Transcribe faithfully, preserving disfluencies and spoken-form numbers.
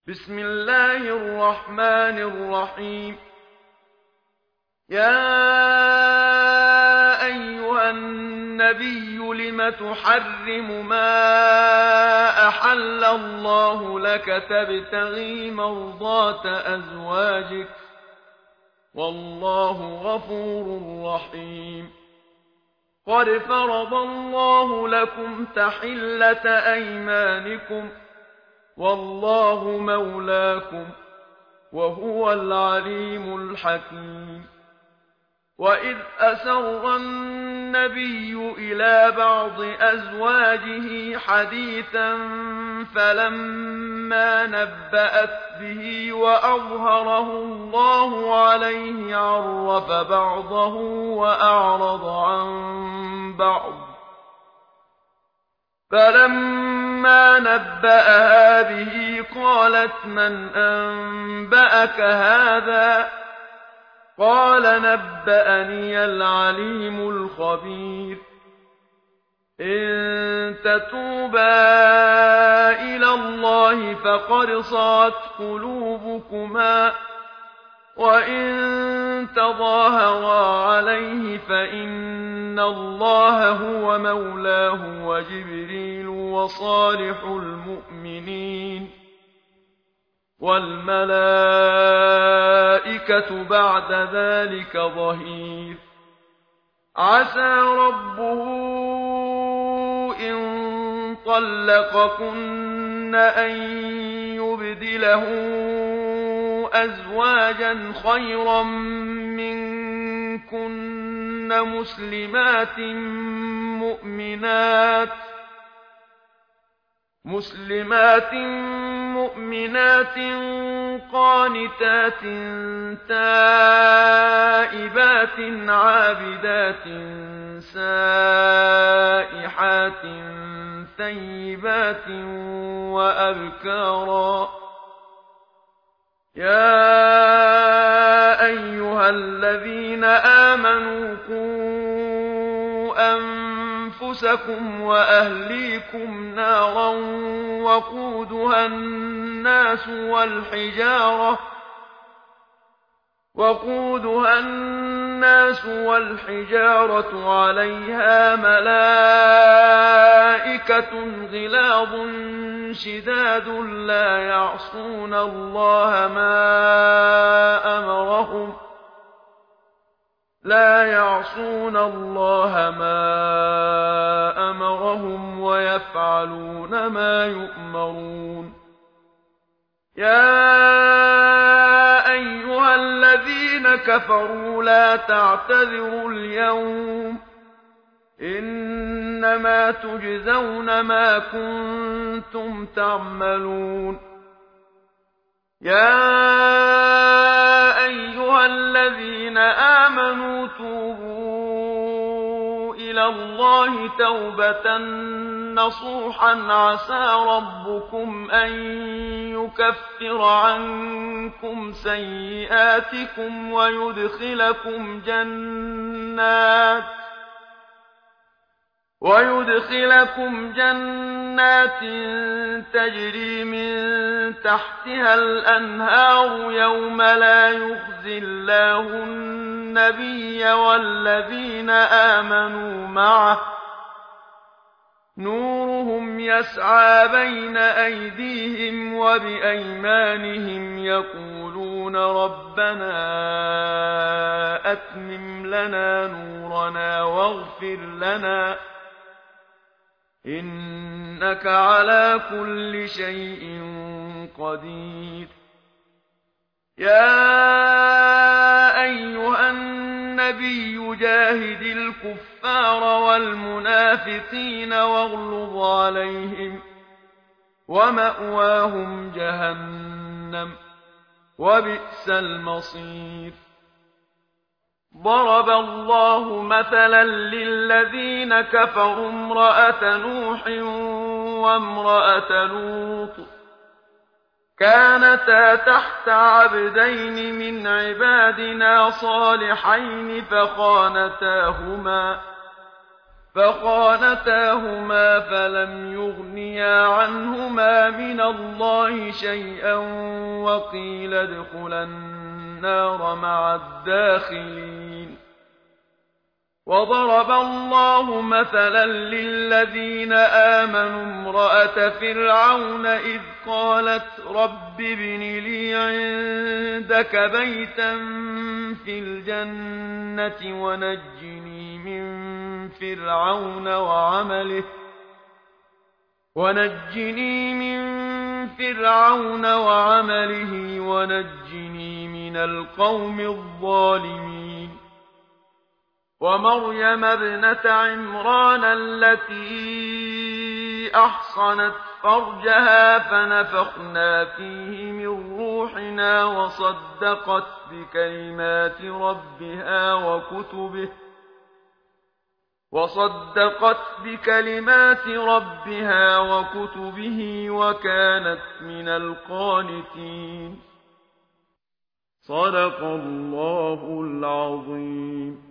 بسم الله الرحمن الرحيم. يا أيها النبي لم تحرم ما أحل الله لك تبتغي مرضات أزواجك والله غفور رحيم. قد فرض الله لكم تحلة أيمانكم والله مولاكم وهو العليم الحكيم. وإذ أسر النبي إلى بعض أزواجه حديثا فلما نبأت به وأظهره الله عليه عرف بعضه وأعرض عن بعض. فلما نبأها به قالت من أنبأك هذا؟ قال نبأني العليم الخبير. إن تتوبا إلى الله فقد صغت قلوبكما وإن تظاهرا عليه فإن الله هو مولاه وجبريل وصالح المؤمنين والملائكة بعد ذلك ظهير. عسى ربه إن طلقكن أن يبدله أزواجا خيرا منكن مسلمات مؤمنات مسلمات مؤمنات قانتات تائبات عابدات سائحات ثيبات وأبكارا. يا أيها الذين آمنوا قوا أنفسكم وأهليكم نارا وقودها الناس والحجارة وقودها الناس والحجارة عليها ملائكة غلاظ شداد لا يعصون الله ما أمرهم لا يعصون الله ما أمرهم ويفعلون ما يؤمرون. يا أيها الذين كفروا لا تعتذروا اليوم إنما تجزون ما كنتم تعملون. يا أيها الذين آمنوا توبوا إلى الله توبة نصوحا عسى ربكم أن يكفر عنكم سيئاتكم ويدخلكم جنات ويدخلكم جنات تجري من تحتها الأنهار يوم لا يخزي الله النبي والذين آمنوا معه نورهم يسعى بين أيديهم وبأيمانهم يقولون ربنا أتمم لنا نورنا واغفر لنا إنك على كل شيء قدير. يا أيها النبي جاهد الكفار والمنافقين واغلظ عليهم ومأواهم جهنم وبئس المصير. ضرب الله مثلا للذين كفروا امرأة نوح وامرأة لوط كانتا تحت عبدين من عبادنا صالحين فخانتاهما فخانتاهما فلم يغنيا عنهما من الله شيئا وقيل ادخلا النار مع الداخلين. وضرب الله مثلا للذين آمنوا امرأة فرعون إذ قالت رب ابن لي عندك بيتا في الجنة ونجني من فرعون وعمله ونجني من فرعون وعمله ونجني من القوم الظالمين. ومريم ابنة عمران التي أحصنت فرجها فنفخنا فيه من روحنا وصدقت بكلمات ربها وكتبه وصدقت بكلمات ربها وكتبه وكانت من القانتين. صدق الله العظيم.